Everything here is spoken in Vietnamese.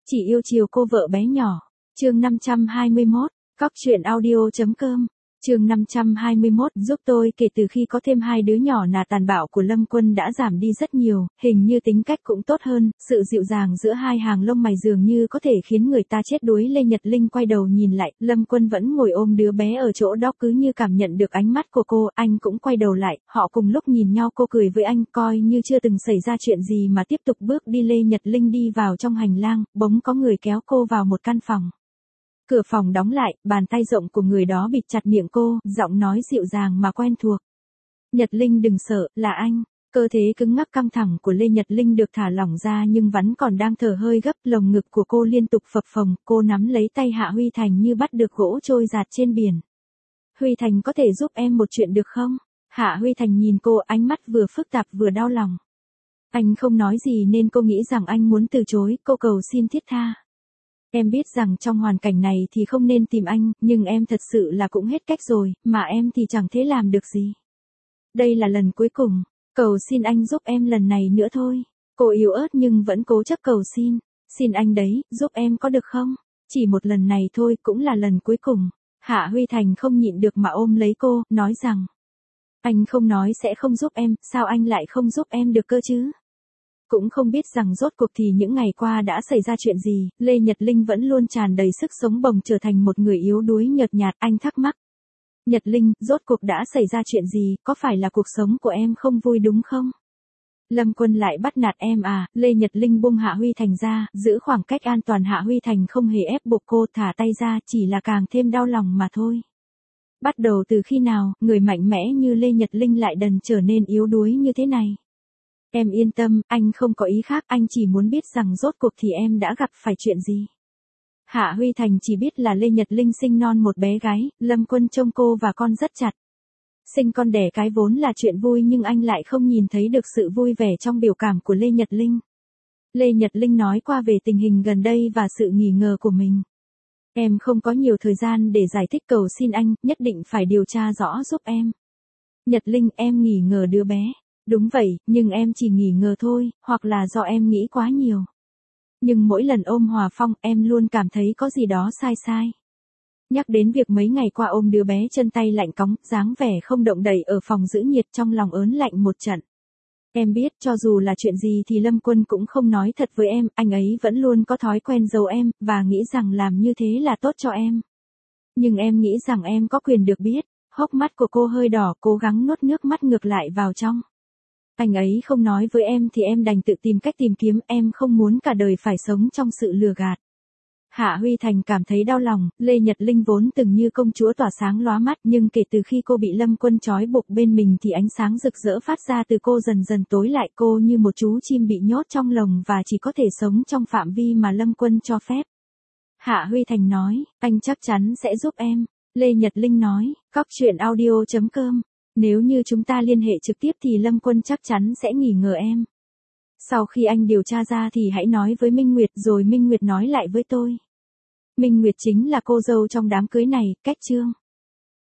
Chỉ yêu chiều cô vợ bé nhỏ. Chương 521, cóc truyện audio.com. Chương 521, giúp tôi kể từ khi có thêm 2 đứa nhỏ là tàn bạo của Lâm Quân đã giảm đi rất nhiều, hình như tính cách cũng tốt hơn, sự dịu dàng giữa hai hàng lông mày dường như có thể khiến người ta chết đuối. Lê Nhật Linh quay đầu nhìn lại, Lâm Quân vẫn ngồi ôm đứa bé ở chỗ đó, cứ như cảm nhận được ánh mắt của cô, anh cũng quay đầu lại, họ cùng lúc nhìn nhau. Cô cười với anh, coi như chưa từng xảy ra chuyện gì mà tiếp tục bước đi. Lê Nhật Linh đi vào trong hành lang, bỗng có người kéo cô vào một căn phòng. Cửa phòng đóng lại, bàn tay rộng của người đó bịt chặt miệng cô, giọng nói dịu dàng mà quen thuộc. Nhật Linh đừng sợ, là anh. Cơ thế cứng ngắc căng thẳng của Lê Nhật Linh được thả lỏng ra nhưng vẫn còn đang thở hơi gấp, lồng ngực của cô liên tục phập phồng, cô nắm lấy tay Hạ Huy Thành như bắt được gỗ trôi giạt trên biển. Huy Thành có thể giúp em một chuyện được không? Hạ Huy Thành nhìn cô, ánh mắt vừa phức tạp vừa đau lòng. Anh không nói gì nên cô nghĩ rằng anh muốn từ chối, cô cầu xin thiết tha. Em biết rằng trong hoàn cảnh này thì không nên tìm anh, nhưng em thật sự là cũng hết cách rồi, mà em thì chẳng thể làm được gì. Đây là lần cuối cùng, cầu xin anh giúp em lần này nữa thôi. Cô yếu ớt nhưng vẫn cố chấp cầu xin. Xin anh đấy, giúp em có được không? Chỉ một lần này thôi, cũng là lần cuối cùng. Hạ Huy Thành không nhịn được mà ôm lấy cô, nói rằng. Anh không nói sẽ không giúp em, sao anh lại không giúp em được cơ chứ? Cũng không biết rằng rốt cuộc thì những ngày qua đã xảy ra chuyện gì, Lê Nhật Linh vẫn luôn tràn đầy sức sống bồng trở thành một người yếu đuối nhợt nhạt. Anh thắc mắc. Nhật Linh, rốt cuộc đã xảy ra chuyện gì, có phải là cuộc sống của em không vui đúng không? Lâm Quân lại bắt nạt em à? Lê Nhật Linh buông Hạ Huy Thành ra, giữ khoảng cách an toàn. Hạ Huy Thành không hề ép buộc cô, thả tay ra, chỉ là càng thêm đau lòng mà thôi. Bắt đầu từ khi nào, người mạnh mẽ như Lê Nhật Linh lại đần trở nên yếu đuối như thế này? Em yên tâm, anh không có ý khác, anh chỉ muốn biết rằng rốt cuộc thì em đã gặp phải chuyện gì. Hạ Huy Thành chỉ biết là Lê Nhật Linh sinh non một bé gái, Lâm Quân trông cô và con rất chặt. Sinh con đẻ cái vốn là chuyện vui nhưng anh lại không nhìn thấy được sự vui vẻ trong biểu cảm của Lê Nhật Linh. Lê Nhật Linh nói qua về tình hình gần đây và sự nghi ngờ của mình. Em không có nhiều thời gian để giải thích, cầu xin anh, nhất định phải điều tra rõ giúp em. Nhật Linh, em nghi ngờ đứa bé. Đúng vậy, nhưng em chỉ nghi ngờ thôi, hoặc là do em nghĩ quá nhiều. Nhưng mỗi lần ôm Hòa Phong, em luôn cảm thấy có gì đó sai sai. Nhắc đến việc mấy ngày qua ôm đứa bé chân tay lạnh cóng, dáng vẻ không động đậy ở phòng giữ nhiệt, trong lòng ớn lạnh một trận. Em biết cho dù là chuyện gì thì Lâm Quân cũng không nói thật với em, anh ấy vẫn luôn có thói quen giấu em, và nghĩ rằng làm như thế là tốt cho em. Nhưng em nghĩ rằng em có quyền được biết. Hốc mắt của cô hơi đỏ, cố gắng nuốt nước mắt ngược lại vào trong. Anh ấy không nói với em thì em đành tự tìm cách tìm kiếm, em không muốn cả đời phải sống trong sự lừa gạt. Hạ Huy Thành cảm thấy đau lòng, Lê Nhật Linh vốn từng như công chúa tỏa sáng lóa mắt, nhưng kể từ khi cô bị Lâm Quân trói buộc bên mình thì ánh sáng rực rỡ phát ra từ cô dần dần tối lại, cô như một chú chim bị nhốt trong lồng và chỉ có thể sống trong phạm vi mà Lâm Quân cho phép. Hạ Huy Thành nói, anh chắc chắn sẽ giúp em. Lê Nhật Linh nói, cóc truyện audio.com. Nếu như chúng ta liên hệ trực tiếp thì Lâm Quân chắc chắn sẽ nghi ngờ em. Sau khi anh điều tra ra thì hãy nói với Minh Nguyệt, rồi Minh Nguyệt nói lại với tôi. Minh Nguyệt chính là cô dâu trong đám cưới này, cách chương.